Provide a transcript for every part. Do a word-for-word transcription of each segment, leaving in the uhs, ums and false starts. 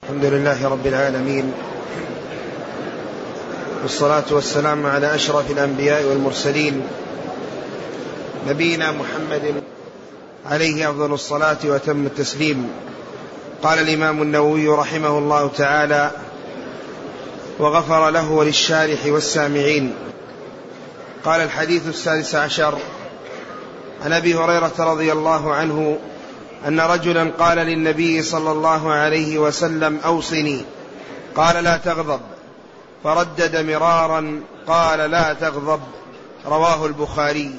الحمد لله رب العالمين، والصلاة والسلام على أشرف الأنبياء والمرسلين نبينا محمد عليه أفضل الصلاة وأتم التسليم. قال الإمام النووي رحمه الله تعالى: وغفر له وللشارح والسامعين. قال: الحديث السادس عشر عن أبي هريرة رضي الله عنه أن رجلا قال للنبي صلى الله عليه وسلم: أوصني. قال: لا تغضب. فردد مرارا قال: لا تغضب. رواه البخاري.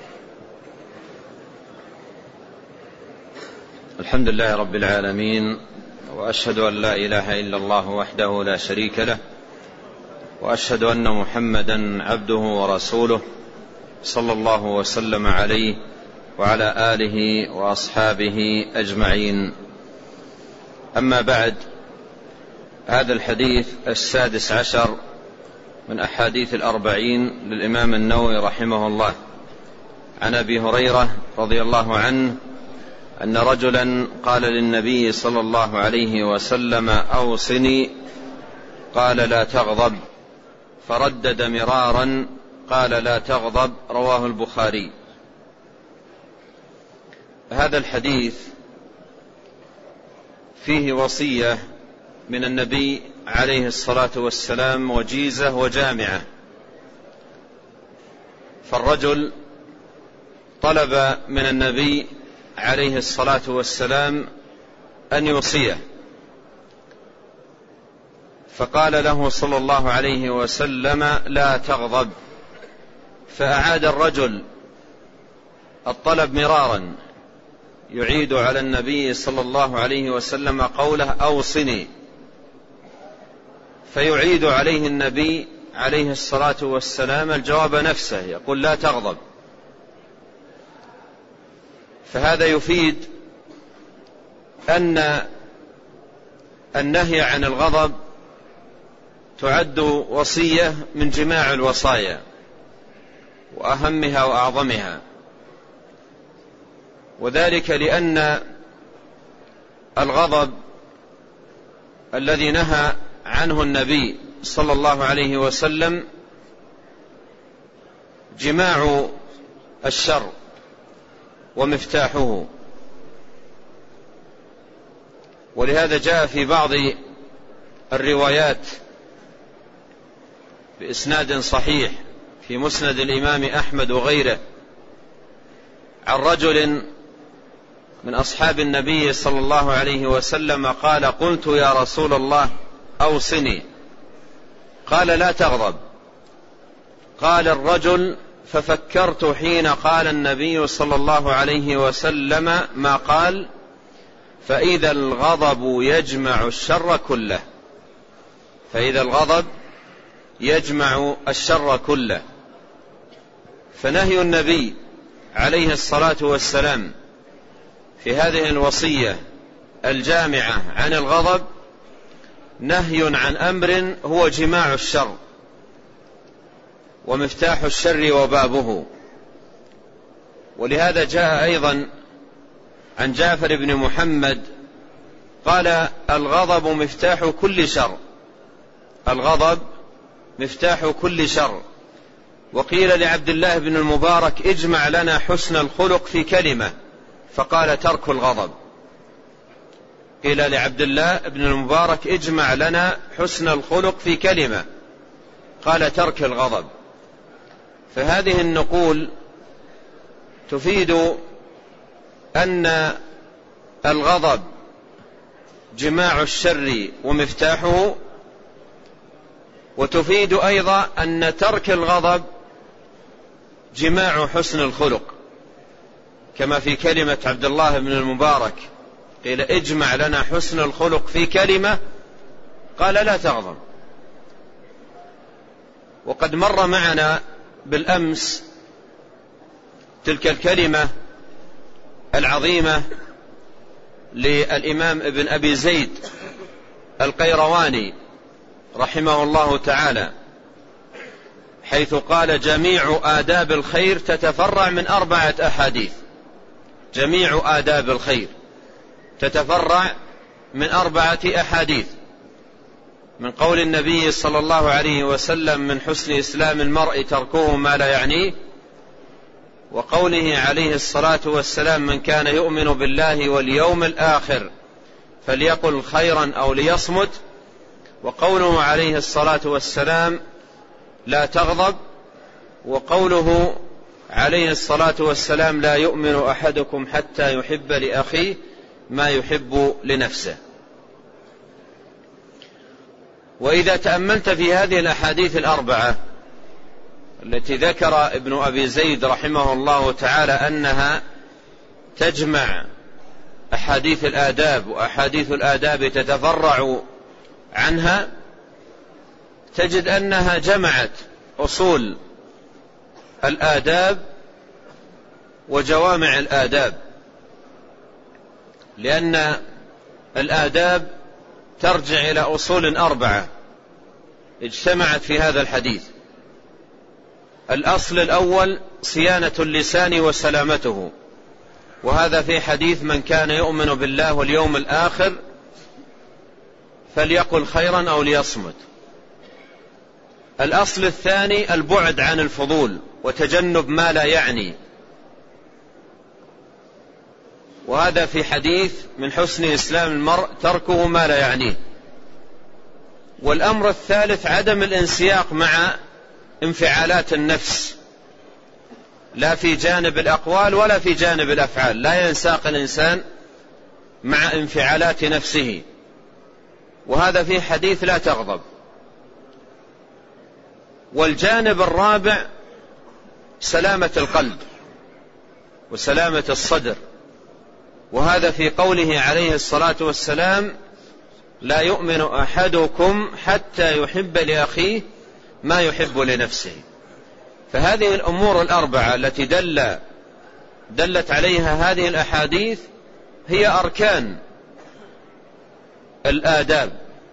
الحمد لله رب العالمين، وأشهد أن لا إله إلا الله وحده لا شريك له، وأشهد أن محمدا عبده ورسوله صلى الله وسلم عليه وعلى آله وأصحابه أجمعين. أما بعد، هذا الحديث السادس عشر من أحاديث الأربعين للإمام النووي رحمه الله عن أبي هريرة رضي الله عنه أن رجلا قال للنبي صلى الله عليه وسلم: أوصني. قال: لا تغضب. فردد مرارا قال: لا تغضب. رواه البخاري. هذا الحديث فيه وصية من النبي عليه الصلاة والسلام وجيزة وجامعة. فالرجل طلب من النبي عليه الصلاة والسلام أن يوصيه، فقال له صلى الله عليه وسلم: لا تغضب. فأعاد الرجل الطلب مرارا، يعيد على النبي صلى الله عليه وسلم قوله: أوصني. فيعيد عليه النبي عليه الصلاة والسلام الجواب نفسه، يقول: لا تغضب. فهذا يفيد أن النهي عن الغضب تعد وصية من جماع الوصايا وأهمها وأعظمها، وذلك لأن الغضب الذي نهى عنه النبي صلى الله عليه وسلم جماع الشر ومفتاحه. ولهذا جاء في بعض الروايات بإسناد صحيح في مسند الإمام أحمد وغيره عن رجل من أصحاب النبي صلى الله عليه وسلم قال: قلت يا رسول الله أوصني. قال: لا تغضب. قال الرجل: ففكرت حين قال النبي صلى الله عليه وسلم ما قال: فإذا الغضب يجمع الشر كله. فإذا الغضب يجمع الشر كله. فنهي النبي عليه الصلاة والسلام في هذه الوصية الجامعة عن الغضب نهي عن أمر هو جماع الشر ومفتاح الشر وبابه. ولهذا جاء أيضا عن جعفر بن محمد قال: الغضب مفتاح كل شر. الغضب مفتاح كل شر. وقيل لعبد الله بن المبارك: اجمع لنا حسن الخلق في كلمة. فقال: ترك الغضب. قيل لعبد الله بن المبارك: اجمع لنا حسن الخلق في كلمة. قال: ترك الغضب. فهذه النقول تفيد أن الغضب جماع الشر ومفتاحه، وتفيد أيضا أن ترك الغضب جماع حسن الخلق، كما في كلمة عبد الله بن المبارك قيل: اجمع لنا حسن الخلق في كلمة. قال: لا تغضب. وقد مر معنا بالأمس تلك الكلمة العظيمة للإمام ابن أبي زيد القيرواني رحمه الله تعالى، حيث قال: جميع آداب الخير تتفرع من أربعة أحاديث. جميع آداب الخير تتفرع من أربعة أحاديث. من قول النبي صلى الله عليه وسلم من حسن إسلام المرء تركه ما لا يعنيه، وقوله عليه الصلاة والسلام من كان يؤمن بالله واليوم الآخر فليقل خيرا أو ليصمت، وقوله عليه الصلاة والسلام لا تغضب، وقوله عليه الصلاة والسلام لا يؤمن أحدكم حتى يحب لأخيه ما يحب لنفسه. وإذا تأملت في هذه الأحاديث الأربعة التي ذكر ابن أبي زيد رحمه الله تعالى أنها تجمع أحاديث الآداب وأحاديث الآداب تتفرع عنها، تجد أنها جمعت أصول الآداب وجوامع الآداب، لأن الآداب ترجع إلى أصول أربعة اجتمعت في هذا الحديث. الأصل الأول صيانة اللسان وسلامته، وهذا في حديث من كان يؤمن بالله واليوم الآخر فليقل خيرا أو ليصمت. الأصل الثاني البعد عن الفضول وتجنب ما لا يعني، وهذا في حديث من حسن إسلام المرء تركه ما لا يعنيه. والأمر الثالث عدم الانسياق مع انفعالات النفس، لا في جانب الأقوال ولا في جانب الأفعال، لا ينساق الإنسان مع انفعالات نفسه، وهذا في حديث لا تغضب. والجانب الرابع سلامة القلب وسلامة الصدر، وهذا في قوله عليه الصلاة والسلام لا يؤمن أحدكم حتى يحب لأخيه ما يحب لنفسه. فهذه الأمور الأربعة التي دل دلت عليها هذه الأحاديث هي أركان الآداب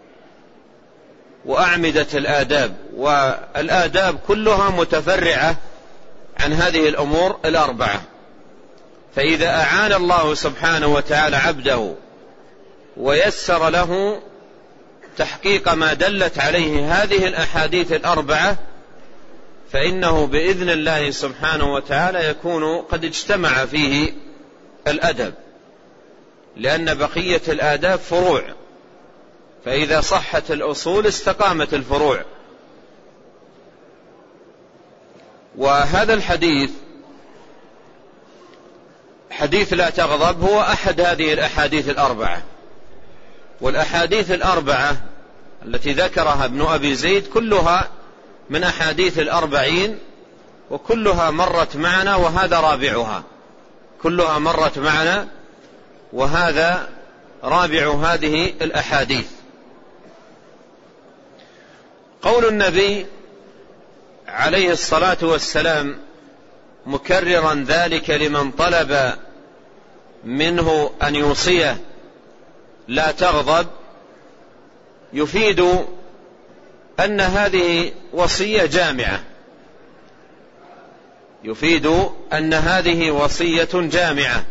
وأعمدة الآداب، والآداب كلها متفرعة عن هذه الأمور الأربعة. فإذا أعان الله سبحانه وتعالى عبده ويسر له تحقيق ما دلت عليه هذه الأحاديث الأربعة، فإنه بإذن الله سبحانه وتعالى يكون قد اجتمع فيه الأدب، لأن بقية الآداب فروع، فإذا صحت الأصول استقامت الفروع. وهذا الحديث حديث لا تغضب هو أحد هذه الأحاديث الأربعة. والأحاديث الأربعة التي ذكرها ابن أبي زيد كلها من أحاديث الأربعين، وكلها مرت معنا وهذا رابعها، كلها مرت معنا وهذا رابع هذه الأحاديث. قول النبي عليه الصلاة والسلام مكررا ذلك لمن طلب منه أن يوصيه لا تغضب، يفيد أن هذه وصية جامعة، يفيد أن هذه وصية جامعة.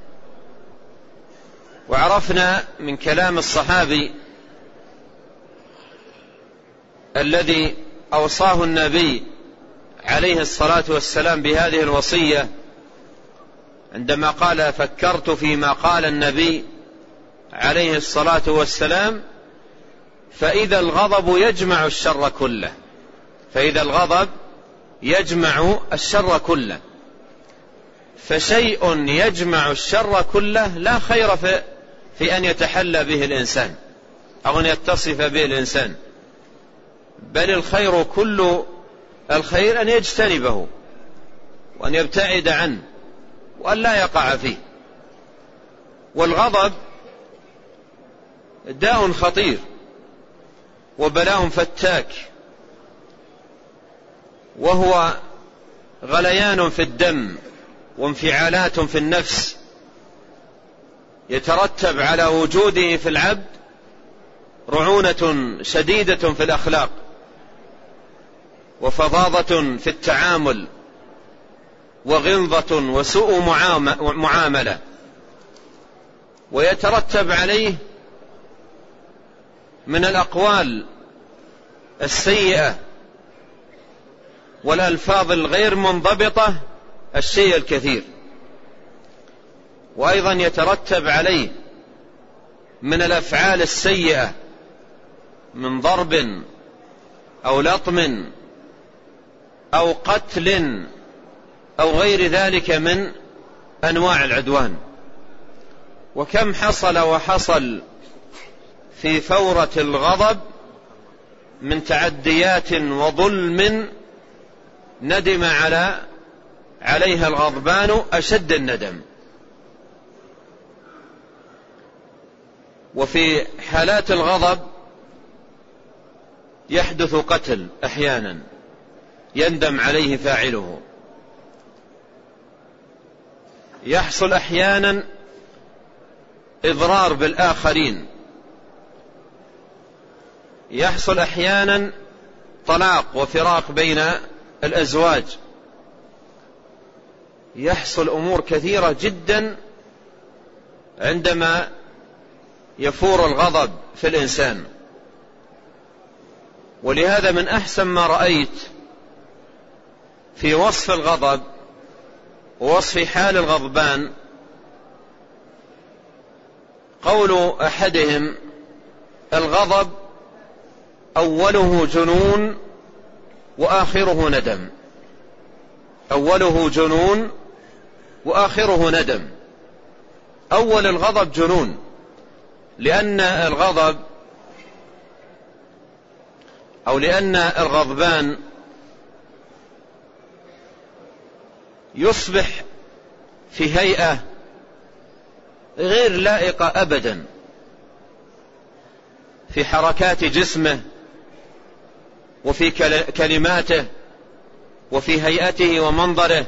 وعرفنا من كلام الصحابي الذي أوصاه النبي عليه الصلاة والسلام بهذه الوصية عندما قال فكرت فيما قال النبي عليه الصلاة والسلام فإذا الغضب يجمع الشر كله، فإذا الغضب يجمع الشر كله، فشيء يجمع الشر كله لا خير في, في أن يتحلى به الإنسان أو أن يتصف به الإنسان، بل الخير كل الخير أن يجتنبه وأن يبتعد عنه وأن لا يقع فيه. والغضب داء خطير وبلاء فتاك، وهو غليان في الدم وانفعالات في النفس يترتب على وجوده في العبد رعونة شديدة في الأخلاق وفظاظة في التعامل وغلظة وسوء معاملة، ويترتب عليه من الأقوال السيئة والألفاظ الغير منضبطة الشيء الكثير، وأيضا يترتب عليه من الأفعال السيئة من ضرب أو لطم أو قتل أو غير ذلك من أنواع العدوان. وكم حصل وحصل في فورة الغضب من تعديات وظلم ندم على عليها الغضبان أشد الندم. وفي حالات الغضب يحدث قتل أحيانا يندم عليه فاعله، يحصل أحيانا إضرار بالآخرين، يحصل أحيانا طلاق وفراق بين الأزواج، يحصل أمور كثيرة جدا عندما يفور الغضب في الإنسان. ولهذا من أحسن ما رأيت في وصف الغضب ووصف حال الغضبان قول أحدهم: الغضب أوله جنون وآخره ندم. أوله جنون وآخره ندم. أول الغضب جنون، لأن الغضب أو لأن الغضبان يصبح في هيئة غير لائقة أبدا في حركات جسمه وفي كلماته وفي هيئته ومنظره.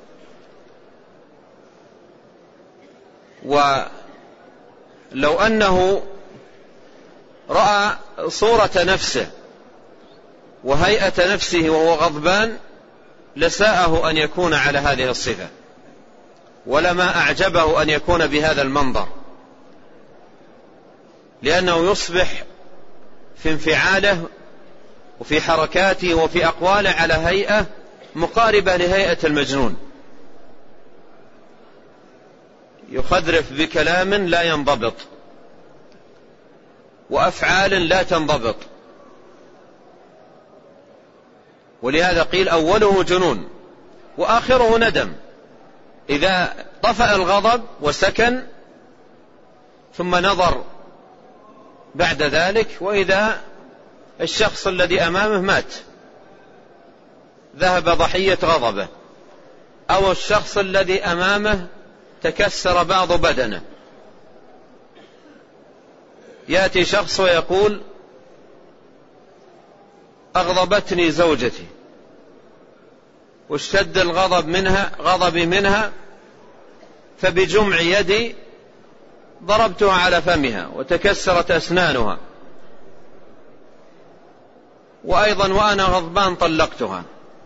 ولو أنه رأى صورة نفسه وهيئة نفسه وهو غضبان لساءه أن يكون على هذه الصفة، ولما أعجبه أن يكون بهذا المنظر، لأنه يصبح في انفعاله وفي حركاته وفي أقواله على هيئة مقاربة لهيئة المجنون، يخذرف بكلام لا ينضبط وأفعال لا تنضبط. ولهذا قيل أوله جنون وآخره ندم. إذا طفأ الغضب وسكن ثم نظر بعد ذلك، وإذا الشخص الذي أمامه مات، ذهب ضحية غضبه، أو الشخص الذي أمامه تكسر بعض بدنه. يأتي شخص ويقول: أغضبتني زوجتي واشتد الغضب منها غضبي منها، فبجمع يدي ضربتها على فمها وتكسرت أسنانها، وأيضا وأنا غضبان طلقتها.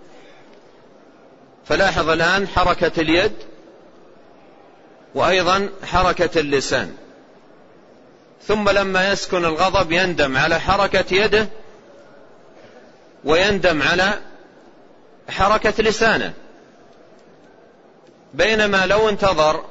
فلاحظ الآن حركة اليد وأيضا حركة اللسان. ثم لما يسكن الغضب يندم على حركة يده ويندم على حركة لسانه، بينما لو انتظر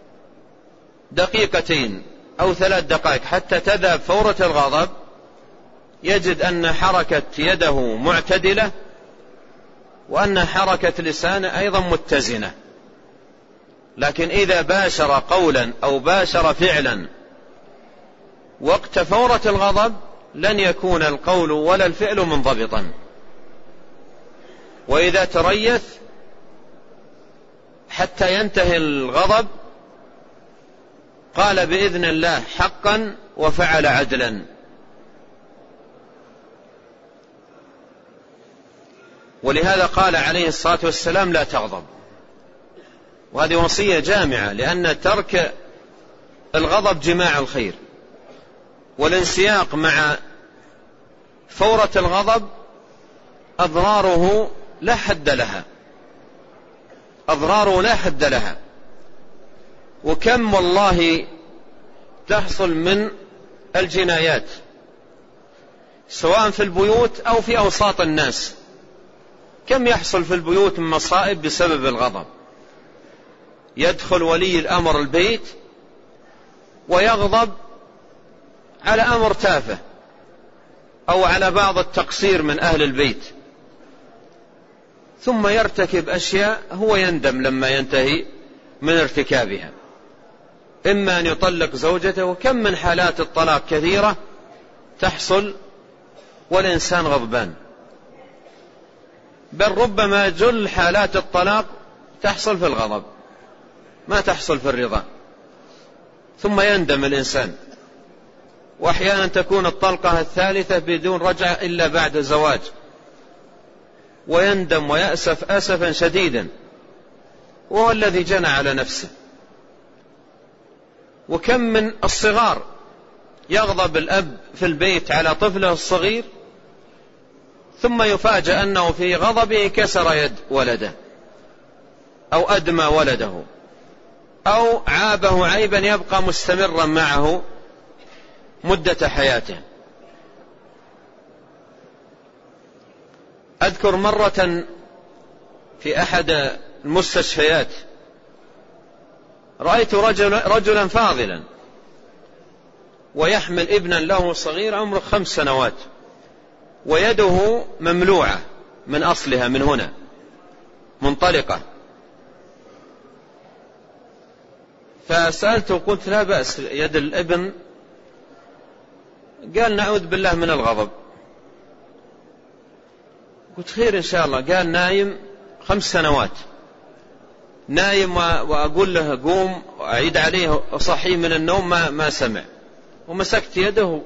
دقيقتين أو ثلاث دقائق حتى تذهب فورة الغضب يجد أن حركة يده معتدلة وأن حركة لسانه أيضا متزنة. لكن إذا باشر قولا أو باشر فعلا وقت فورة الغضب لن يكون القول ولا الفعل منضبطا. وإذا تريث حتى ينتهي الغضب قال بإذن الله حقا وفعل عدلا. ولهذا قال عليه الصلاة والسلام: لا تغضب. وهذه وصية جامعة، لأن ترك الغضب جماع الخير، والانسياق مع فورة الغضب أضراره لا حد لها، أضراره لا حد لها. وكم والله تحصل من الجنايات سواء في البيوت أو في أوساط الناس. كم يحصل في البيوت من مصائب بسبب الغضب. يدخل ولي الأمر البيت ويغضب على أمر تافه أو على بعض التقصير من أهل البيت، ثم يرتكب أشياء هو يندم لما ينتهي من ارتكابها، إما أن يطلق زوجته. وكم من حالات الطلاق كثيرة تحصل والإنسان غضبان، بل ربما جل حالات الطلاق تحصل في الغضب ما تحصل في الرضا، ثم يندم الإنسان. وأحيانا تكون الطلقة الثالثة بدون رجعة إلا بعد زواج، ويندم ويأسف أسفا شديدا، وهو الذي جنى على نفسه. وكم من الصغار يغضب الأب في البيت على طفله الصغير، ثم يفاجأ أنه في غضبه كسر يد ولده أو أدمى ولده أو عابه عيبا يبقى مستمرا معه مدة حياته. أذكر مرة في أحد المستشفيات رأيت رجل رجلا فاضلا ويحمل ابنا له صغير عمره خمس سنوات، ويده مملوعة من أصلها من هنا منطلقة. فسألته قلت لا بأس يد الابن، قال نعوذ بالله من الغضب. قلت خير إن شاء الله. قال نايم خمس سنوات نايم وأقول له قوم وأعيد عليه أصحيه من النوم ما, ما سمع، ومسكت يده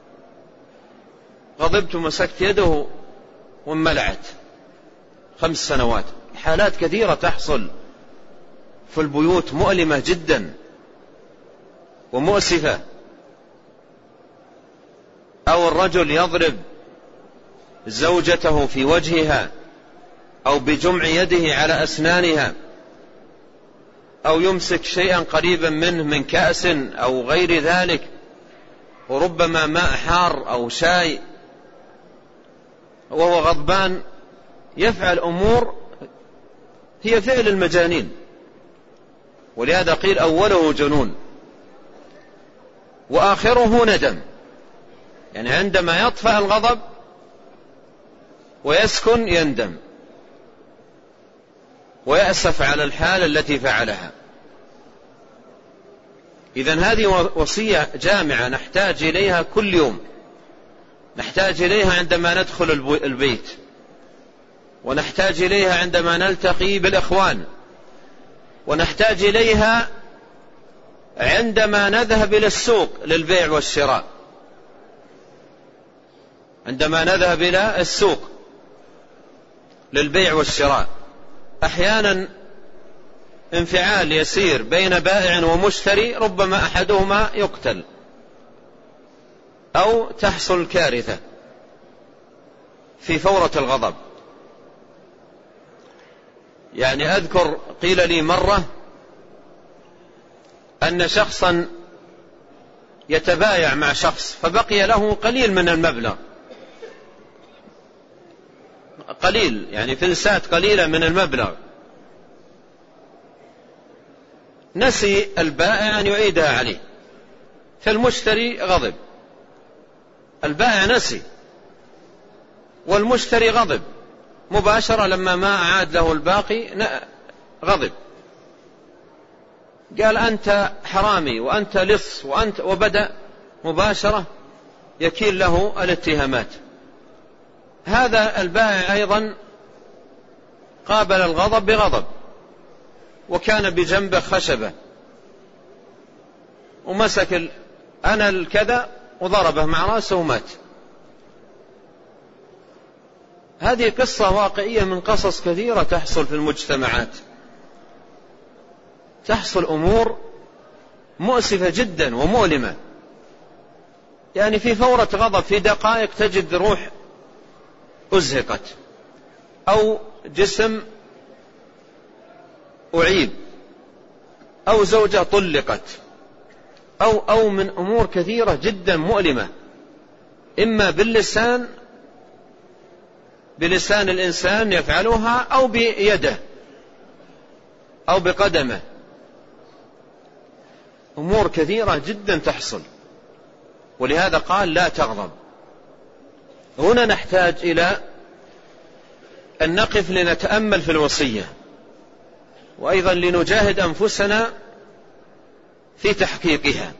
غضبت ومسكت يده وانملعت. خمس سنوات. حالات كثيرة تحصل في البيوت مؤلمة جدا ومؤسفة. أو الرجل يضرب زوجته في وجهها أو بجمع يده على أسنانها، أو يمسك شيئا قريبا منه من كأس أو غير ذلك، وربما ماء حار أو شاي، وهو غضبان يفعل أمور هي فعل المجانين. ولهذا قيل أوله جنون وآخره ندم. يعني عندما يطفأ الغضب ويسكن يندم ويأسف على الحال التي فعلها. إذن هذه وصية جامعة نحتاج إليها كل يوم، نحتاج إليها عندما ندخل البيت، ونحتاج إليها عندما نلتقي بالإخوان، ونحتاج إليها عندما نذهب إلى السوق للبيع والشراء. عندما نذهب إلى السوق للبيع والشراء أحيانا انفعال يسير بين بائع ومشتري ربما أحدهما يقتل أو تحصل كارثة في فورة الغضب. يعني أذكر قيل لي مرة أن شخصا يتبايع مع شخص فبقي له قليل من المبلغ، قليل يعني فلسات قليلة من المبلغ، نسي البائع أن يعيدها عليه، فالمشتري غضب. البائع نسي والمشتري غضب مباشرة، لما ما أعاد له الباقي غضب، قال أنت حرامي وأنت لص وأنت، وبدأ مباشرة يكيل له الاتهامات. هذا البائع أيضا قابل الغضب بغضب، وكان بجنبه خشبة ومسك أنا الكذا وضربه مع رأسه ومات. هذه قصة واقعية من قصص كثيرة تحصل في المجتمعات، تحصل أمور مؤسفة جدا ومؤلمة. يعني في فورة غضب في دقائق تجد روح أزهقت أو جسم أعيب أو زوجة طلقت أو أو من أمور كثيرة جدا مؤلمة. إما باللسان بلسان الإنسان يفعلها، أو بيده أو بقدمه. أمور كثيرة جدا تحصل، ولهذا قال لا تغضب. هنا نحتاج إلى أن نقف لنتأمل في الوصية، وأيضا لنجاهد أنفسنا في تحقيقها.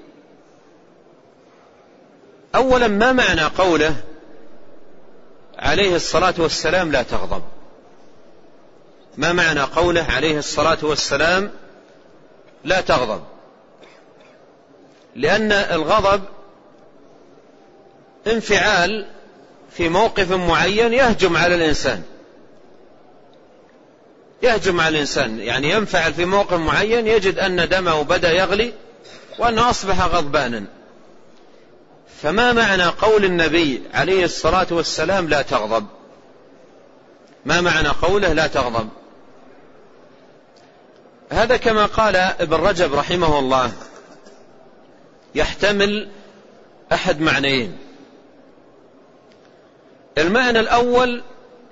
أولا، ما معنى قوله عليه الصلاة والسلام لا تغضب؟ ما معنى قوله عليه الصلاة والسلام لا تغضب؟ لأن الغضب انفعال في موقف معين يهجم على الإنسان، يهجم على الإنسان يعني ينفعل في موقف معين، يجد أن دمه بدأ يغلي وأنه أصبح غضبانا. فما معنى قول النبي عليه الصلاة والسلام لا تغضب؟ ما معنى قوله لا تغضب؟ هذا كما قال ابن رجب رحمه الله يحتمل أحد معنيين. المعنى الأول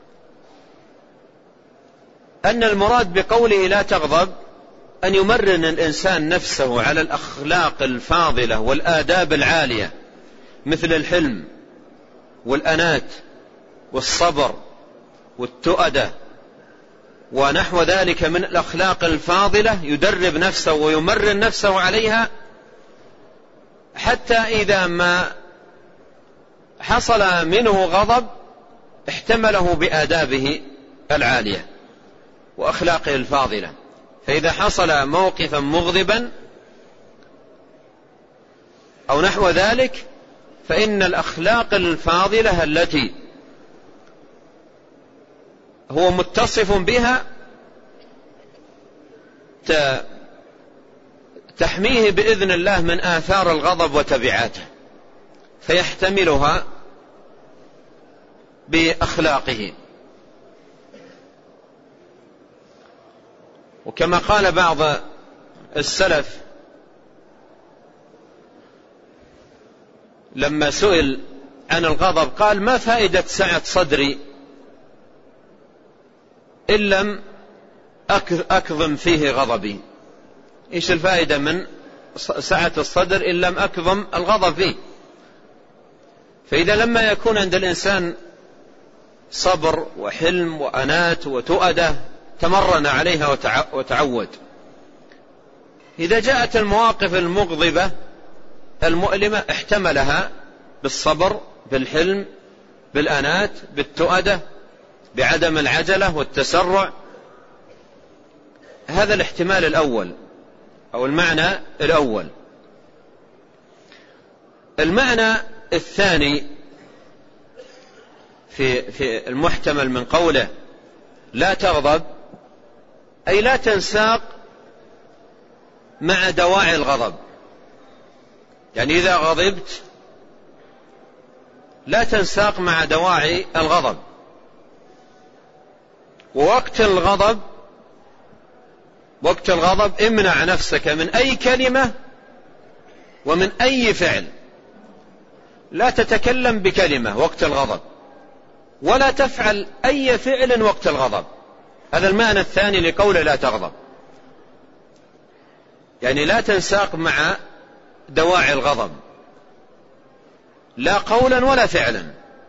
أن المراد بقوله لا تغضب أن يمرن الإنسان نفسه على الأخلاق الفاضلة والآداب العالية، مثل الحلم والأنات والصبر والتؤدة ونحو ذلك من الأخلاق الفاضلة، يدرب نفسه ويمرن نفسه عليها، حتى إذا ما حصل منه غضب احتمله بآدابه العالية وأخلاقه الفاضلة. فإذا حصل موقفا مغضبا أو نحو ذلك، فإن الأخلاق الفاضلة التي هو متصف بها تحميه بإذن الله من آثار الغضب وتبعاته، فيحتملها بأخلاقه. وكما قال بعض السلف لما سئل عن الغضب قال: ما فائدة سعة صدري إن لم أكظم فيه غضبي؟ إيش الفائدة من سعة الصدر إن لم أكظم الغضب فيه؟ فإذا لما يكون عند الإنسان صبر وحلم وأنات وتؤدة تمرن عليها وتعود، إذا جاءت المواقف المغضبة المؤلمة احتملها بالصبر بالحلم بالأنات بالتؤدة بعدم العجلة والتسرع. هذا الاحتمال الأول أو المعنى الأول. المعنى الثاني في في المحتمل من قوله لا تغضب، أي لا تنساق مع دواعي الغضب. يعني إذا غضبت لا تنساق مع دواعي الغضب، ووقت الغضب وقت الغضب امنع نفسك من أي كلمة ومن أي فعل. لا تتكلم بكلمة وقت الغضب، ولا تفعل أي فعل وقت الغضب. هذا المعنى الثاني لقول لا تغضب، يعني لا تنساق مع دواعي الغضب لا قولا ولا فعلا.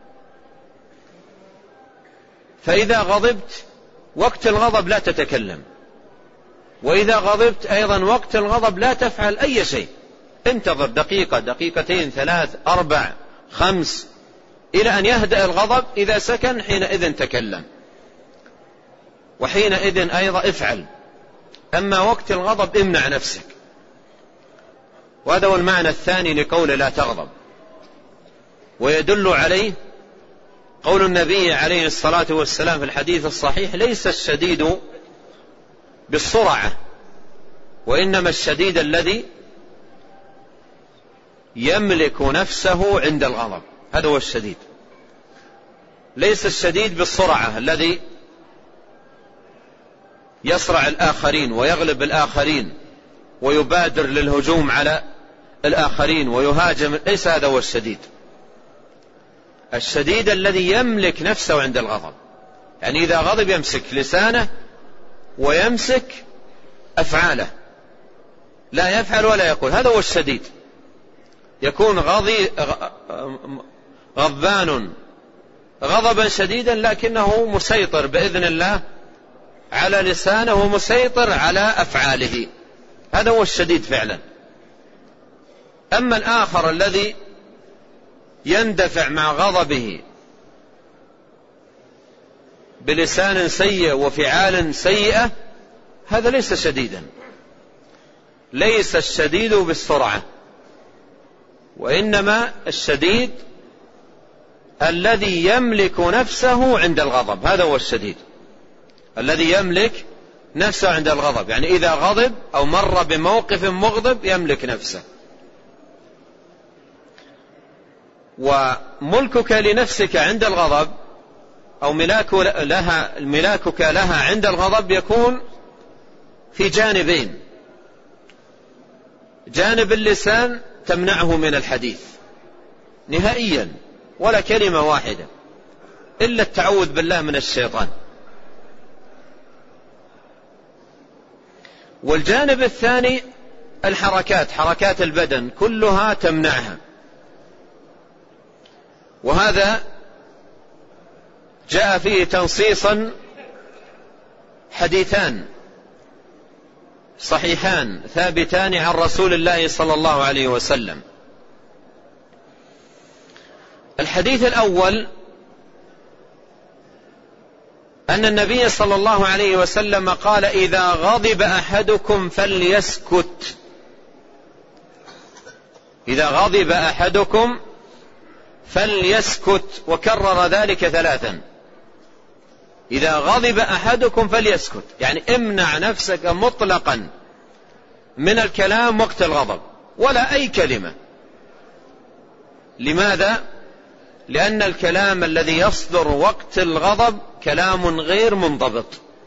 فإذا غضبت وقت الغضب لا تتكلم، وإذا غضبت أيضا وقت الغضب لا تفعل أي شيء. انتظر دقيقة دقيقتين ثلاث أربع خمس إلى أن يهدأ الغضب. إذا سكن حينئذ تكلم، وحينئذ أيضا افعل. أما وقت الغضب امنع نفسك. وهذا هو المعنى الثاني لقول لا تغضب. ويدل عليه قول النبي عليه الصلاة والسلام في الحديث الصحيح: ليس الشديد بالسرعة، وإنما الشديد الذي يملك نفسه عند الغضب. هذا هو الشديد. ليس الشديد بالسرعة الذي يصرع الآخرين ويغلب الآخرين ويبادر للهجوم على الآخرين ويهاجم. ليس هذا هو الشديد. الشديد الذي يملك نفسه عند الغضب، يعني إذا غضب يمسك لسانه ويمسك أفعاله، لا يفعل ولا يقول، هذا هو الشديد. يكون غضي غضبان غضبا شديدا لكنه مسيطر بإذن الله على لسانه ومسيطر على أفعاله، هذا هو الشديد فعلا. أما الآخر الذي يندفع مع غضبه بلسان سيء وفعال سيئة، هذا ليس شديدا. ليس الشديد بالسرعة، وإنما الشديد الذي يملك نفسه عند الغضب، هذا هو الشديد الذي يملك نفسه عند الغضب، يعني إذا غضب أو مر بموقف مغضب يملك نفسه. وملكك لنفسك عند الغضب أو ملاك لها ملاكك لها عند الغضب يكون في جانبين: جانب اللسان تمنعه من الحديث نهائيا ولا كلمة واحدة إلا التعوذ بالله من الشيطان، والجانب الثاني الحركات، حركات البدن كلها تمنعها. وهذا جاء فيه تنصيصا حديثان صحيحان ثابتان عن رسول الله صلى الله عليه وسلم. الحديث الأول أن النبي صلى الله عليه وسلم قال: إذا غضب أحدكم فليسكت. إذا غضب أحدكم فليسكت، وكرر ذلك ثلاثا: إذا غضب أحدكم فليسكت، يعني امنع نفسك مطلقا من الكلام وقت الغضب ولا أي كلمة. لماذا؟ لأن الكلام الذي يصدر وقت الغضب كلام غير منضبط،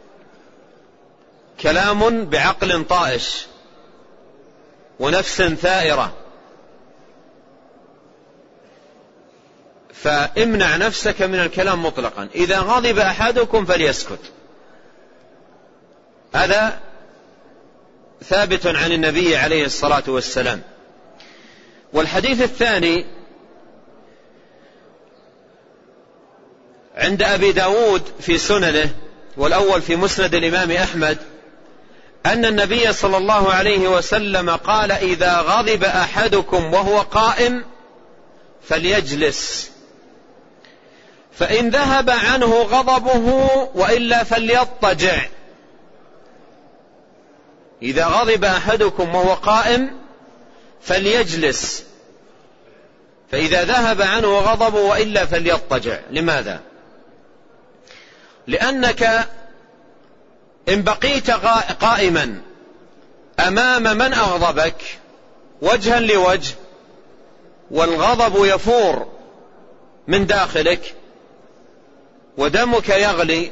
كلام بعقل طائش ونفس ثائرة، فامنع نفسك من الكلام مطلقا. إذا غضب أحدكم فليسكت، هذا ثابت عن النبي عليه الصلاة والسلام. والحديث الثاني عند أبي داود في سننه، والأول في مسند الإمام أحمد، أن النبي صلى الله عليه وسلم قال: إذا غضب أحدكم وهو قائم فليجلس، فإن ذهب عنه غضبه وإلا فليضطجع. إذا غضب أحدكم وهو قائم فليجلس، فإذا ذهب عنه غضبه وإلا فليضطجع. لماذا؟ لأنك إن بقيت قائما أمام من أغضبك وجها لوجه والغضب يفور من داخلك ودمك يغلي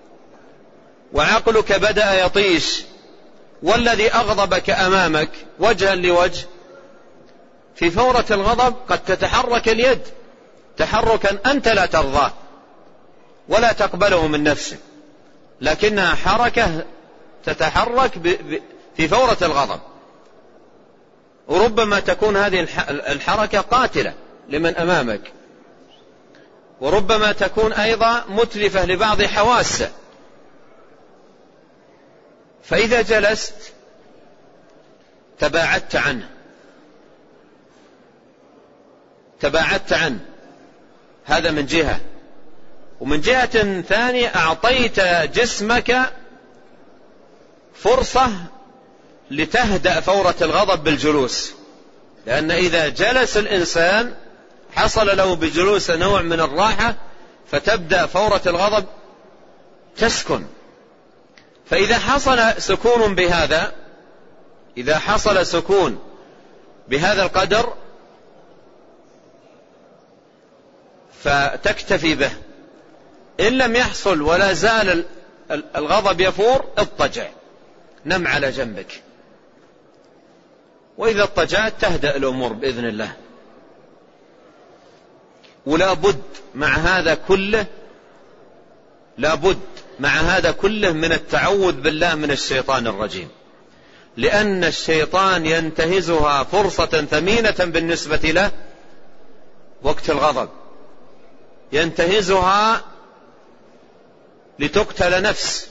وعقلك بدأ يطيش، والذي أغضبك أمامك وجها لوجه، في فورة الغضب قد تتحرك اليد تحركا أنت لا ترضاه ولا تقبله من نفسك، لكنها حركة تتحرك في فورة الغضب، وربما تكون هذه الحركة قاتلة لمن أمامك، وربما تكون أيضا متلفة لبعض حواسه. فإذا جلست تباعدت عنه تباعدت عنه هذا من جهة، ومن جهة ثانية أعطيت جسمك فرصة لتهدأ فورة الغضب بالجلوس، لأن إذا جلس الإنسان حصل له بجلوس نوع من الراحة، فتبدأ فورة الغضب تسكن. فإذا حصل سكون بهذا إذا حصل سكون بهذا القدر فتكتفي به. إن لم يحصل ولا زال الغضب يفور اضطجع، نم على جنبك، وإذا اضطجعت تهدأ الأمور بإذن الله. ولا بد مع هذا كله لا بد مع هذا كله من التعوذ بالله من الشيطان الرجيم، لأن الشيطان ينتهزها فرصة ثمينة بالنسبة له وقت الغضب، ينتهزها لتقتل نفس،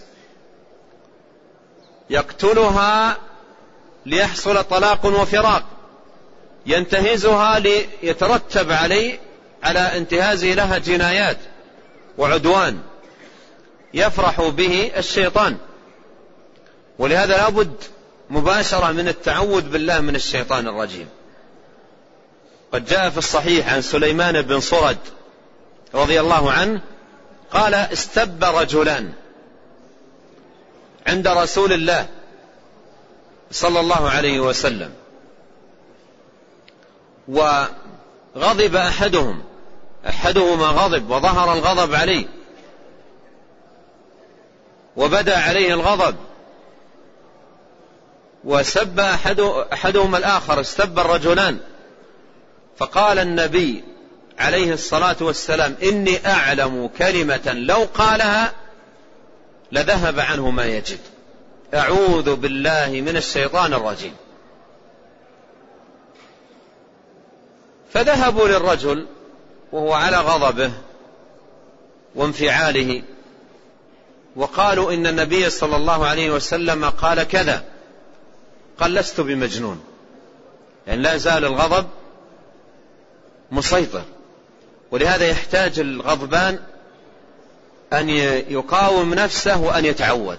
يقتلها ليحصل طلاق وفراق، ينتهزها ليترتب عليه على انتهازه لها جنايات وعدوان يفرح به الشيطان. ولهذا لا بد مباشرة من التعوذ بالله من الشيطان الرجيم. قد جاء في الصحيح عن سليمان بن صرد رضي الله عنه قال: استب رجلان عند رسول الله صلى الله عليه وسلم، وغضب أحدهم أحدهما غضب وظهر الغضب عليه وبدأ عليه الغضب، وسب أحد أحدهما الآخر، استب الرجلان، فقال النبي عليه الصلاة والسلام: إني أعلم كلمة لو قالها لذهب عنه ما يجد، أعوذ بالله من الشيطان الرجيم. فذهبوا للرجل وهو على غضبه وانفعاله، وقالوا: إن النبي صلى الله عليه وسلم قال كذا. قال: لست بمجنون، يعني لا زال الغضب مسيطر. ولهذا يحتاج الغضبان أن يقاوم نفسه وأن يتعوذ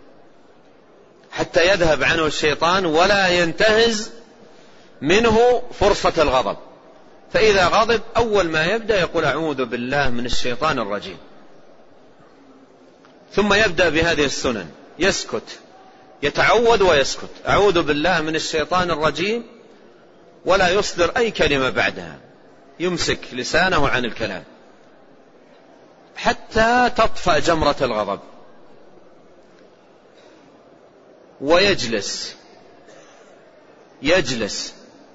حتى يذهب عنه الشيطان ولا ينتهز منه فرصة الغضب. فإذا غضب أول ما يبدأ يقول: أعوذ بالله من الشيطان الرجيم، ثم يبدأ بهذه السنن، يسكت، يتعوذ ويسكت، أعوذ بالله من الشيطان الرجيم، ولا يصدر أي كلمة بعدها، يمسك لسانه عن الكلام حتى تطفأ جمرة الغضب، ويجلس يجلس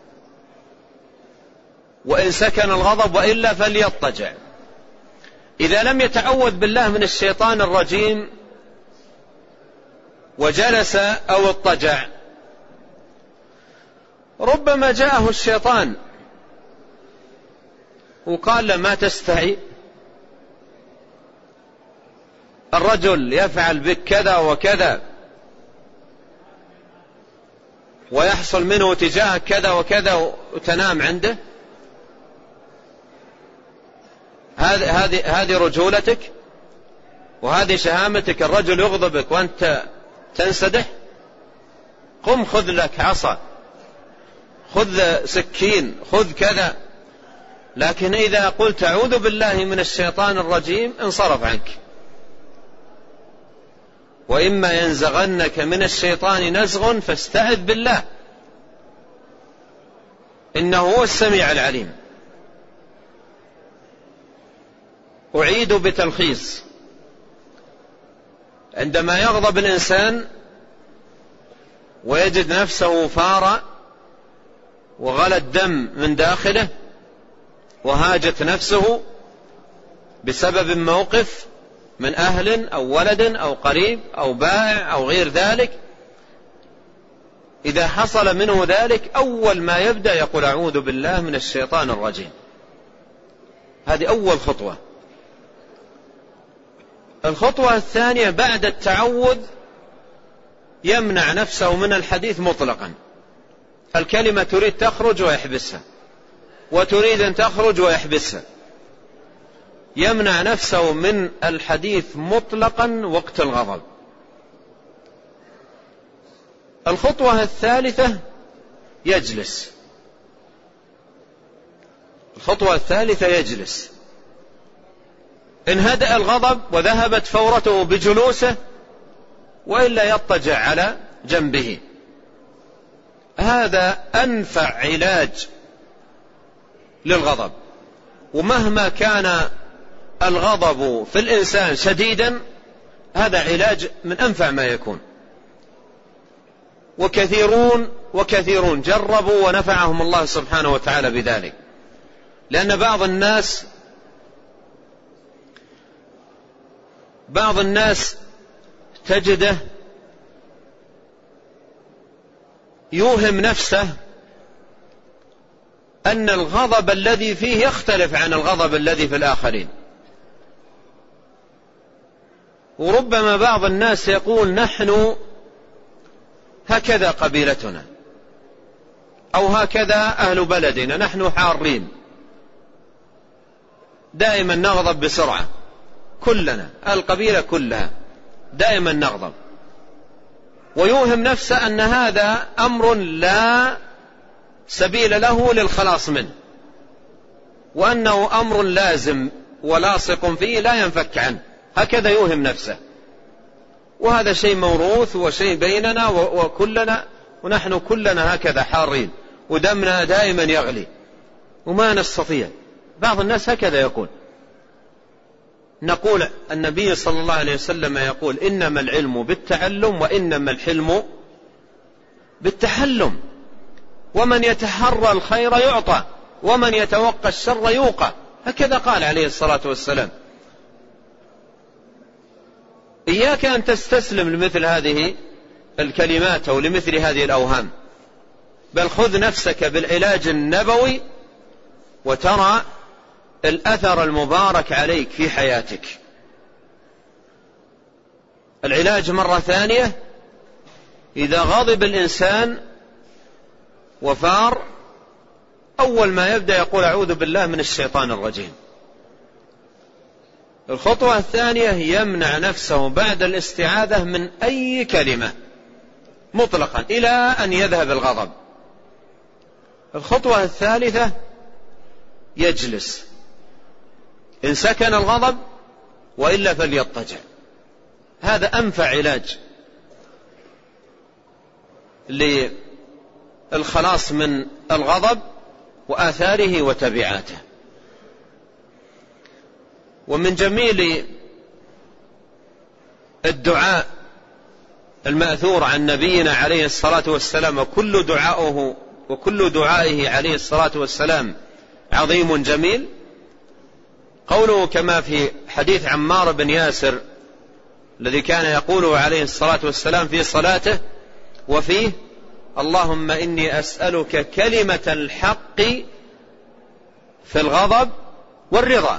وإن سكن الغضب، وإلا فليضطجع. إذا لم يتعوذ بالله من الشيطان الرجيم وجلس أو اضطجع، ربما جاءه الشيطان وقال له: ما تستحي؟ الرجل يفعل بك كذا وكذا ويحصل منه تجاهك كذا وكذا، وتنام عنده. هذه هذه هذه رجولتك وهذه شهامتك، الرجل يغضبك وأنت تنسدح؟ قم خذ لك عصا، خذ سكين، خذ كذا. لكن إذا قلت أعوذ بالله من الشيطان الرجيم انصرف عنك. وإما ينزغنك من الشيطان نزغ فاستعذ بالله إنه هو السميع العليم. أعيد بتلخيص: عندما يغضب الإنسان ويجد نفسه فار وغلى الدم من داخله وهاجت نفسه بسبب موقف من أهل أو ولد أو قريب أو بائع أو غير ذلك، إذا حصل منه ذلك أول ما يبدأ يقول: أعوذ بالله من الشيطان الرجيم. هذه أول خطوة. الخطوة الثانية بعد التعوذ يمنع نفسه من الحديث مطلقا. الكلمة تريد تخرج ويحبسها، وتريد أن تخرج ويحبسها. يمنع نفسه من الحديث مطلقا وقت الغضب. الخطوة الثالثة يجلس. الخطوة الثالثة يجلس. إن هدأ الغضب وذهبت فورته بجلوسه، وإلا يضطجع على جنبه. هذا أنفع علاج للغضب. ومهما كان الغضب في الإنسان شديدا، هذا علاج من أنفع ما يكون. وكثيرون وكثيرون جربوا ونفعهم الله سبحانه وتعالى بذلك. لأن بعض الناس بعض الناس تجده يوهم نفسه أن الغضب الذي فيه يختلف عن الغضب الذي في الآخرين. وربما بعض الناس يقول نحن هكذا قبيلتنا، أو هكذا أهل بلدنا، نحن حارين دائما نغضب بسرعة، كلنا القبيلة كلها دائما نغضب، ويوهم نفسه أن هذا أمر لا سبيل له للخلاص منه، وأنه أمر لازم ولاصق فيه لا ينفك عنه، هكذا يوهم نفسه. وهذا شيء موروث وشيء بيننا وكلنا، ونحن كلنا هكذا حارين ودمنا دائما يغلي وما نستطيع. بعض الناس هكذا يقول. نقول النبي صلى الله عليه وسلم يقول إنما العلم بالتعلم وإنما الحلم بالتحلم، ومن يتحرى الخير يعطى ومن يتوقى الشر يوقى، هكذا قال عليه الصلاة والسلام. إياك أن تستسلم لمثل هذه الكلمات أو لمثل هذه الأوهام، بل خذ نفسك بالعلاج النبوي وترى الأثر المبارك عليك في حياتك. العلاج مرة ثانية، إذا غضب الإنسان وفار، أول ما يبدأ يقول أعوذ بالله من الشيطان الرجيم. الخطوة الثانية يمنع نفسه بعد الاستعاذة من أي كلمة مطلقا إلى أن يذهب الغضب. الخطوة الثالثة يجلس إن سكن الغضب، وإلا فليضطجع. هذا أنفع علاج للخلاص من الغضب وآثاره وتبعاته. ومن جميل الدعاء المأثور عن نبينا عليه الصلاة والسلام، وكل دعائه وكل دعائه عليه الصلاة والسلام عظيم جميل، قوله كما في حديث عمار بن ياسر الذي كان يقوله عليه الصلاة والسلام في صلاته، وفيه اللهم إني أسألك كلمة الحق في الغضب والرضا.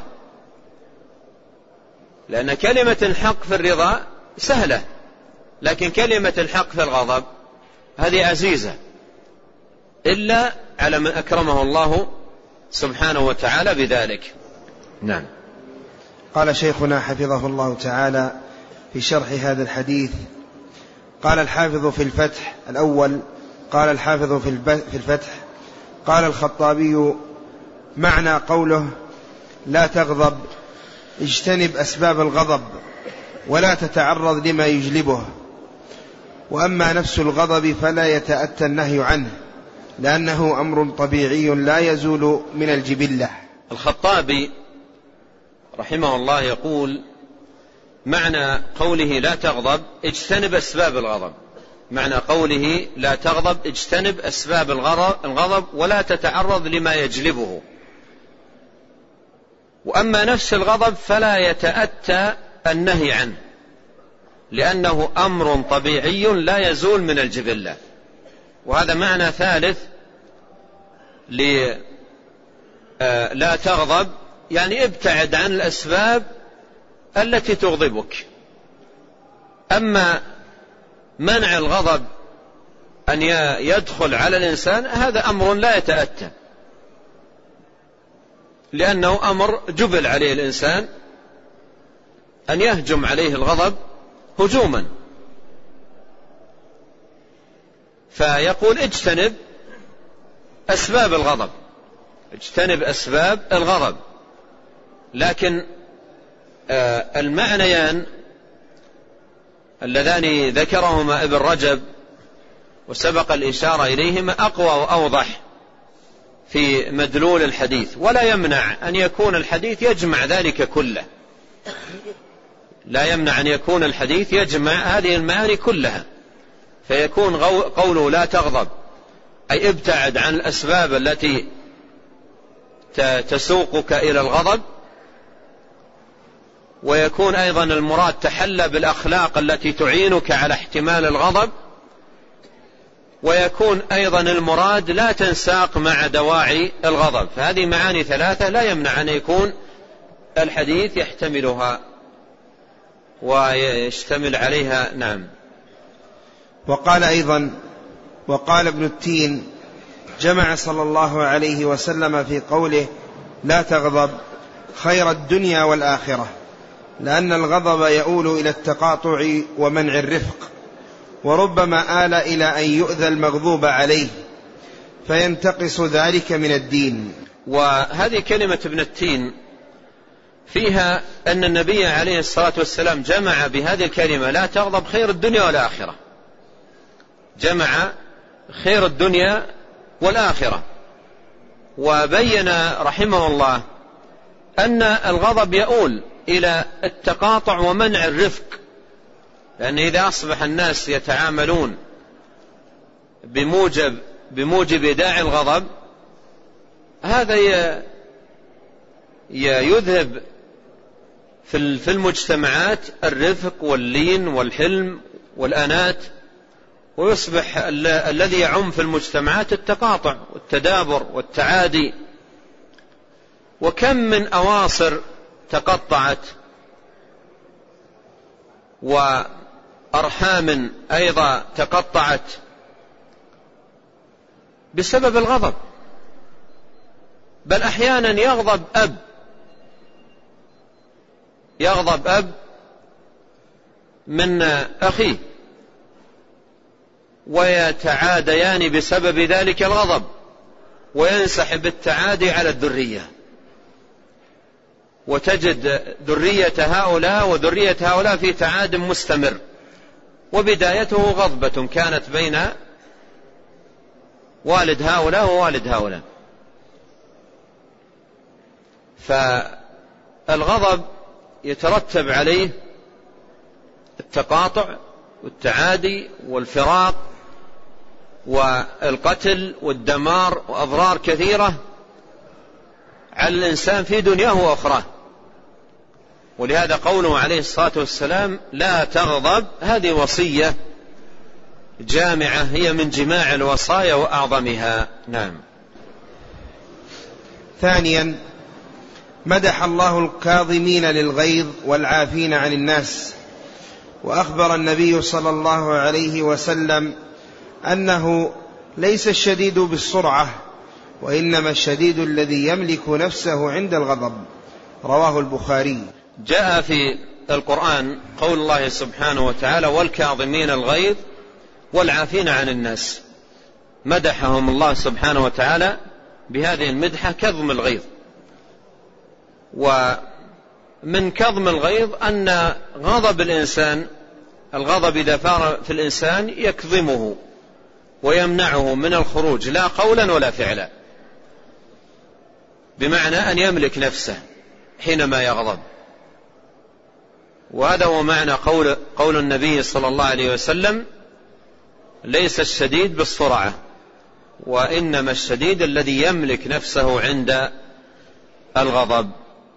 لأن كلمة الحق في الرضا سهلة، لكن كلمة الحق في الغضب هذه عزيزة، إلا على من أكرمه الله سبحانه وتعالى بذلك. نعم. قال شيخنا حفظه الله تعالى في شرح هذا الحديث، قال الحافظ في الفتح الأول، قال الحافظ في الفتح قال الخطابي معنى قوله لا تغضب اجتنب أسباب الغضب ولا تتعرض لما يجلبه، وأما نفس الغضب فلا يتأتى النهي عنه لأنه أمر طبيعي لا يزول من الجبلة. الخطابي رحمه الله يقول معنى قوله لا تغضب اجتنب أسباب الغضب، معنى قوله لا تغضب اجتنب أسباب الغضب ولا تتعرض لما يجلبه، وأما نفس الغضب فلا يتأتى النهي عنه لأنه أمر طبيعي لا يزول من الجبلة. وهذا معنى ثالث لا تغضب، يعني ابتعد عن الأسباب التي تغضبك. أما منع الغضب أن يدخل على الإنسان هذا أمر لا يتأتى، لأنه أمر جبل عليه الإنسان أن يهجم عليه الغضب هجوما. فيقول اجتنب أسباب الغضب، اجتنب أسباب الغضب. لكن آه المعنيان اللذان ذكرهما ابن رجب وسبق الإشارة إليهما أقوى وأوضح في مدلول الحديث، ولا يمنع أن يكون الحديث يجمع ذلك كله، لا يمنع أن يكون الحديث يجمع هذه المعاني كلها، فيكون قوله لا تغضب أي ابتعد عن الأسباب التي تسوقك إلى الغضب، ويكون أيضا المراد تحلى بالأخلاق التي تعينك على احتمال الغضب، ويكون أيضا المراد لا تنساق مع دواعي الغضب. فهذه معاني ثلاثة لا يمنع أن يكون الحديث يحتملها ويشتمل عليها. نعم. وقال أيضا: وقال ابن التين: جمع صلى الله عليه وسلم في قوله لا تغضب خير الدنيا والآخرة، لأن الغضب يؤول إلى التقاطع ومنع الرفق، وربما آل إلى أن يؤذى المغضوب عليه فينتقص ذلك من الدين. وهذه كلمة ابن التين فيها أن النبي عليه الصلاة والسلام جمع بهذه الكلمة لا تغضب خير الدنيا والآخرة، جمع خير الدنيا والآخرة، وبين رحمه الله أن الغضب يؤول إلى التقاطع ومنع الرفق، لأن إذا أصبح الناس يتعاملون بموجب بموجب داعي الغضب هذا يذهب في المجتمعات الرفق واللين والحلم والأنات، ويصبح الذي يعم في المجتمعات التقاطع والتدابر والتعادي. وكم من أواصر تقطعت وأرحام أيضا تقطعت بسبب الغضب، بل أحيانا يغضب أب يغضب أب من أخيه ويتعاديان بسبب ذلك الغضب، وينسحب التعادي على الذرية، وتجد ذرية هؤلاء وذرية هؤلاء في تعاد مستمر، وبدايته غضبة كانت بين والد هؤلاء ووالد هؤلاء. فالغضب يترتب عليه التقاطع والتعادي والفراق والقتل والدمار وأضرار كثيرة على الإنسان في دنياه وأخراه. ولهذا قوله عليه الصلاة والسلام لا تغضب هذه وصية جامعة هي من جماع الوصايا وأعظمها. نعم. ثانيا، مدح الله الكاظمين للغيظ والعافين عن الناس، وأخبر النبي صلى الله عليه وسلم أنه ليس الشديد بالسرعة، وإنما الشديد الذي يملك نفسه عند الغضب. رواه البخاري. جاء في القرآن قول الله سبحانه وتعالى والكاظمين الغيظ والعافين عن الناس، مدحهم الله سبحانه وتعالى بهذه المدحة كظم الغيظ. ومن كظم الغيظ أن غضب الإنسان الغضب إذا ثار في الإنسان يكظمه ويمنعه من الخروج لا قولا ولا فعلا، بمعنى أن يملك نفسه حينما يغضب. وهذا هو معنى قول, قول النبي صلى الله عليه وسلم ليس الشديد بالسرعة، وإنما الشديد الذي يملك نفسه عند الغضب.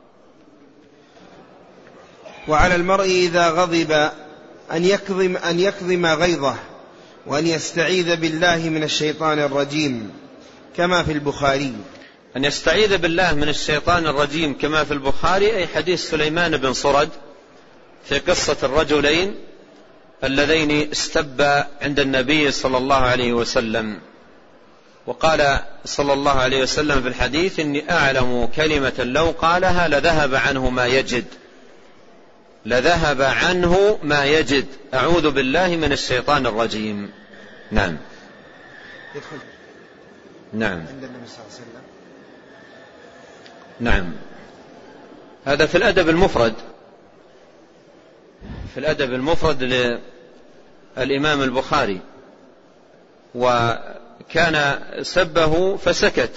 وعلى المرء إذا غضب أن يكظم, أن يكظم غيظه، وأن يستعيذ بالله من الشيطان الرجيم كما في البخاري. أن يستعيذ بالله من الشيطان الرجيم كما في البخاري أي حديث سليمان بن صرد في قصة الرجلين اللذين استبا عند النبي صلى الله عليه وسلم. وقال صلى الله عليه وسلم في الحديث إني أعلم كلمة لو قالها لذهب عنه ما يجد لذهب عنه ما يجد أعوذ بالله من الشيطان الرجيم. نعم. يدخل. نعم. عند النبي صلى الله عليه وسلم. نعم. هذا في الأدب المفرد في الأدب المفرد للإمام البخاري. وكان سبه فسكت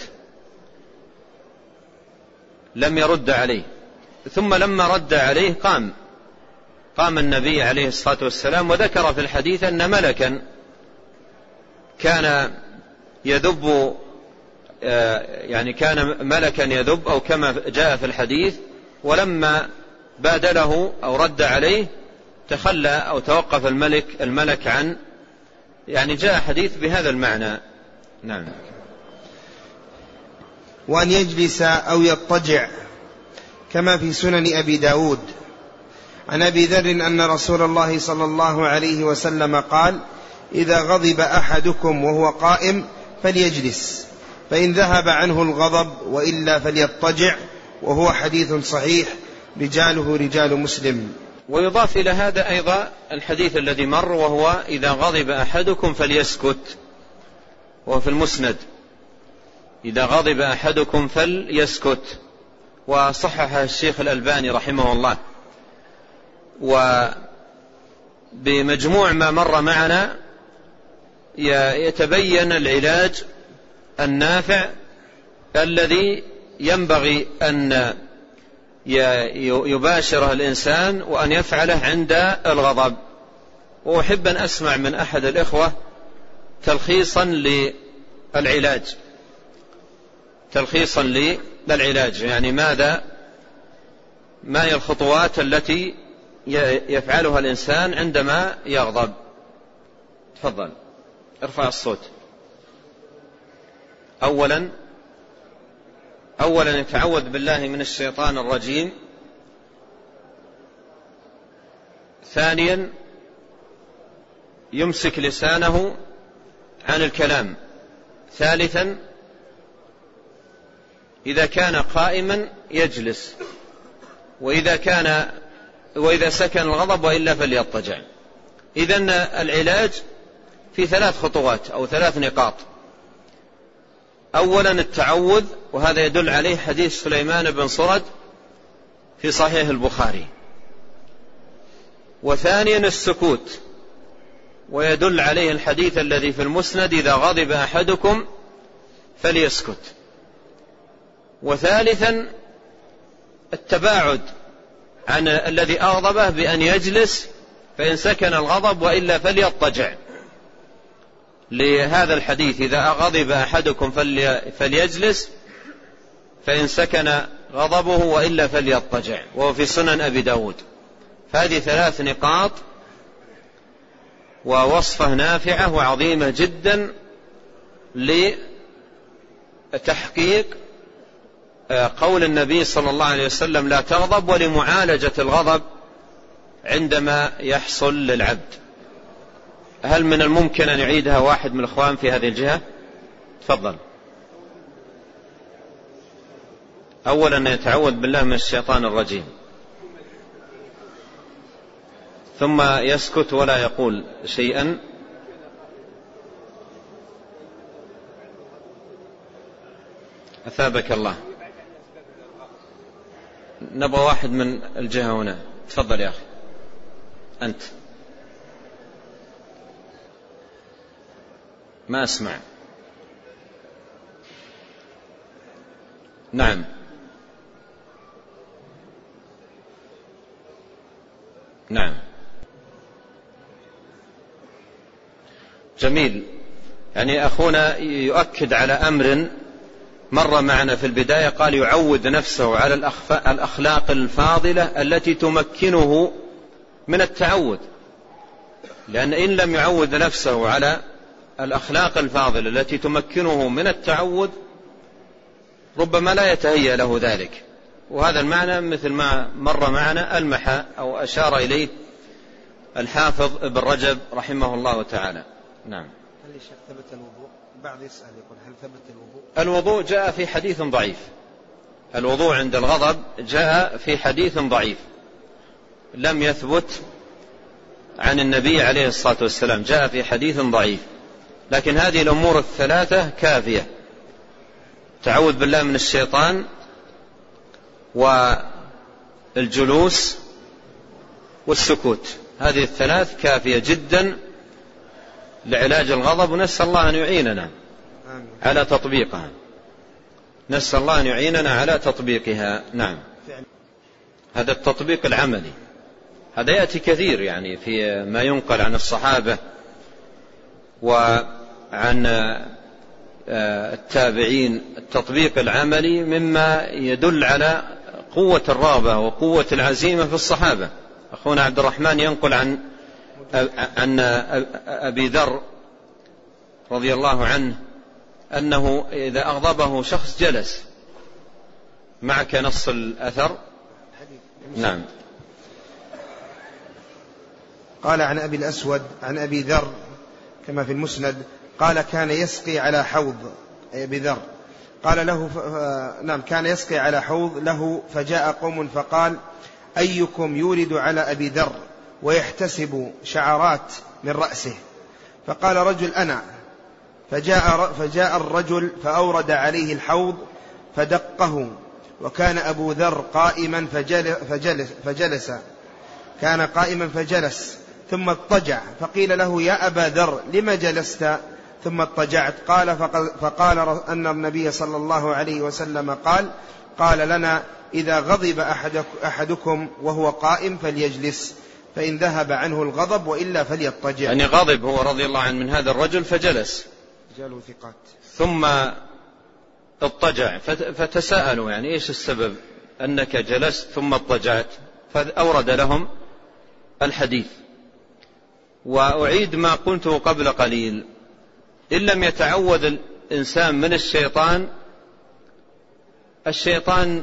لم يرد عليه، ثم لما رد عليه قام قام النبي عليه الصلاة والسلام وذكر في الحديث أن ملكا كان يذب يعني كان ملكا يذب أو كما جاء في الحديث، ولما بادله أو رد عليه تخلى أو توقف الملك الملك عن، يعني جاء حديث بهذا المعنى. نعم. وأن يجلس أو يضطجع كما في سنن أبي داود عن أبي ذر أن رسول الله صلى الله عليه وسلم قال: إذا غضب أحدكم وهو قائم فليجلس، فإن ذهب عنه الغضب وإلا فليضطجع، وهو حديث صحيح رجاله رجال مسلم. ويضاف إلى هذا أيضا الحديث الذي مر وهو: إذا غضب أحدكم فليسكت، وهو في المسند: إذا غضب أحدكم فليسكت، وصححه الشيخ الألباني رحمه الله. وبمجموع ما مر معنا يتبين العلاج النافع الذي ينبغي أن يباشره الإنسان وأن يفعله عند الغضب. وأحب أن أسمع من أحد الإخوة تلخيصا للعلاج تلخيصا للعلاج يعني ماذا ما هي الخطوات التي يفعلها الإنسان عندما يغضب. تفضل، ارفع الصوت. أولا أولا يتعوذ بالله من الشيطان الرجيم. ثانيا يمسك لسانه عن الكلام. ثالثا إذا كان قائما يجلس، وإذا كان وإذا سكن الغضب وإلا فليضطجع. إذن العلاج في ثلاث خطوات أو ثلاث نقاط. أولا التعوذ، وهذا يدل عليه حديث سليمان بن صرد في صحيح البخاري. وثانيا السكوت، ويدل عليه الحديث الذي في المسند: إذا غضب أحدكم فليسكت. وثالثا التباعد عن الذي أغضبه بأن يجلس، فإن سكن الغضب وإلا فليضطجع، لهذا الحديث: إذا غضب أحدكم فليجلس، فإن سكن غضبه وإلا فليضطجع، وهو في سنن أبي داود. فهذه ثلاث نقاط ووصفة نافعة وعظيمة جدا لتحقيق قول النبي صلى الله عليه وسلم: لا تغضب، ولمعالجة الغضب عندما يحصل للعبد. هل من الممكن أن يعيدها واحد من الأخوان في هذه الجهة؟ تفضل. أولا يتعوذ بالله من الشيطان الرجيم، ثم يسكت ولا يقول شيئا. أثابك الله. نبغى واحد من الجهة هنا. تفضل يا أخي. أنت ما أسمع. نعم. نعم. جميل. يعني أخونا يؤكد على أمر مر معنا في البداية، قال: يعود نفسه على الأخلاق الفاضلة التي تمكنه من التعود، لأن إن لم يعود نفسه على الأخلاق الفاضلة التي تمكنه من التعود ربما لا يتهيأ له ذلك. وهذا المعنى مثل ما مر معنا ألمح أو أشار إليه الحافظ ابن رجب رحمه الله تعالى. نعم. هل الشيخ ثبت الوضوء؟ بعض يسأل يقول: هل ثبت الوضوء؟ الوضوء جاء في حديث ضعيف. الوضوء عند الغضب جاء في حديث ضعيف لم يثبت عن النبي عليه الصلاة والسلام، جاء في حديث ضعيف. لكن هذه الأمور الثلاثة كافية: تعوذ بالله من الشيطان، والجلوس، والسكوت. هذه الثلاث كافية جدا لعلاج الغضب، ونسأل الله أن يعيننا على تطبيقها. نسأل الله أن يعيننا على تطبيقها. نعم. هذا التطبيق العملي هذا يأتي كثير يعني في ما ينقل عن الصحابة وعن التابعين. التطبيق العملي مما يدل على قوة الرغبة وقوة العزيمة في الصحابة. أخونا عبد الرحمن ينقل عن أن أبي ذر رضي الله عنه أنه إذا أغضبه شخص جلس. معك نص الأثر؟ نعم. قال عن أبي الأسود عن أبي ذر كما في المسند قال كان يسقي على حوض أبي ذر قال له ف... نعم كان يسقي على حوض له فجاء قوم فقال أيكم يورد على أبي ذر ويحتسب شعرات من رأسه؟ فقال رجل أنا. فجاء, فجاء الرجل فأورد عليه الحوض فدقه وكان أبو ذر قائما فجلس, فجلس, فجلس كان قائما فجلس ثم اضطجع فقيل له يا أبا ذر لما جلست ثم اضطجعت؟ قال فقال أن النبي صلى الله عليه وسلم قال قال لنا إذا غضب أحدكم وهو قائم فليجلس فإن ذهب عنه الغضب وإلا فليضطجع. يعني غضب هو رضي الله عنه من هذا الرجل فجلس ثم اضطجع فتساءلوا يعني إيش السبب أنك جلست ثم اضطجعت؟ فأورد لهم الحديث. وأعيد ما قلته قبل قليل، إن لم يتعوذ الإنسان من الشيطان، الشيطان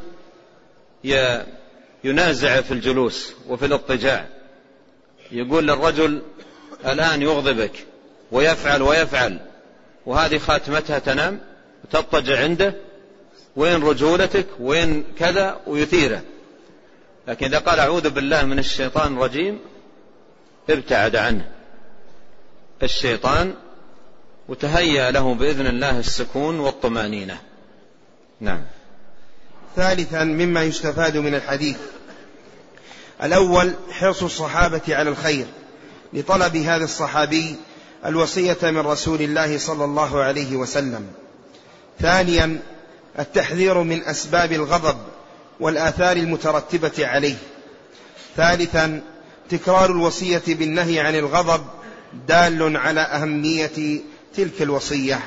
ينازع في الجلوس وفي الاضطجاع، يقول للرجل الآن يغضبك ويفعل ويفعل، وهذه خاتمتها تنام وتضطجع عنده، وين رجولتك وين كذا، ويثيره. لكن إذا قال أعوذ بالله من الشيطان الرجيم ابتعد عنه الشيطان وتهيأ له بإذن الله السكون والطمأنينة. نعم. ثالثا مما يستفاد من الحديث: الأول حرص الصحابة على الخير لطلب هذا الصحابي الوصية من رسول الله صلى الله عليه وسلم. ثانيا التحذير من أسباب الغضب والآثار المترتبة عليه. ثالثا تكرار الوصية بالنهي عن الغضب دال على أهمية تلك الوصية.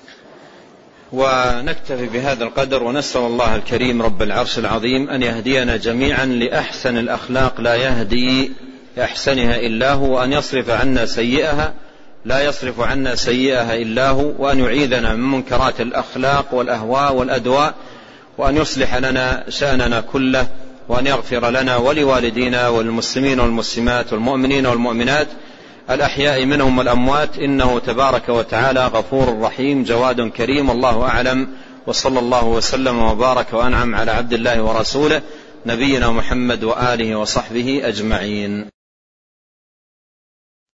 ونكتفي بهذا القدر، ونسأل الله الكريم رب العرش العظيم أن يهدينا جميعا لأحسن الأخلاق لا يهدي لأحسنها إلا هو، وأن يصرف عنا سيئها لا يصرف عنا سيئها إلا هو، وأن يعيذنا من منكرات الأخلاق والأهواء والأدواء، وأن يصلح لنا شأننا كله، وأن يغفر لنا ولوالدينا والمسلمين والمسلمات والمؤمنين والمؤمنات الأحياء منهم والأموات، إنه تبارك وتعالى غفور رحيم جواد كريم. الله أعلم، وصلى الله وسلم وبارك وأنعم على عبد الله ورسوله نبينا محمد وآله وصحبه أجمعين.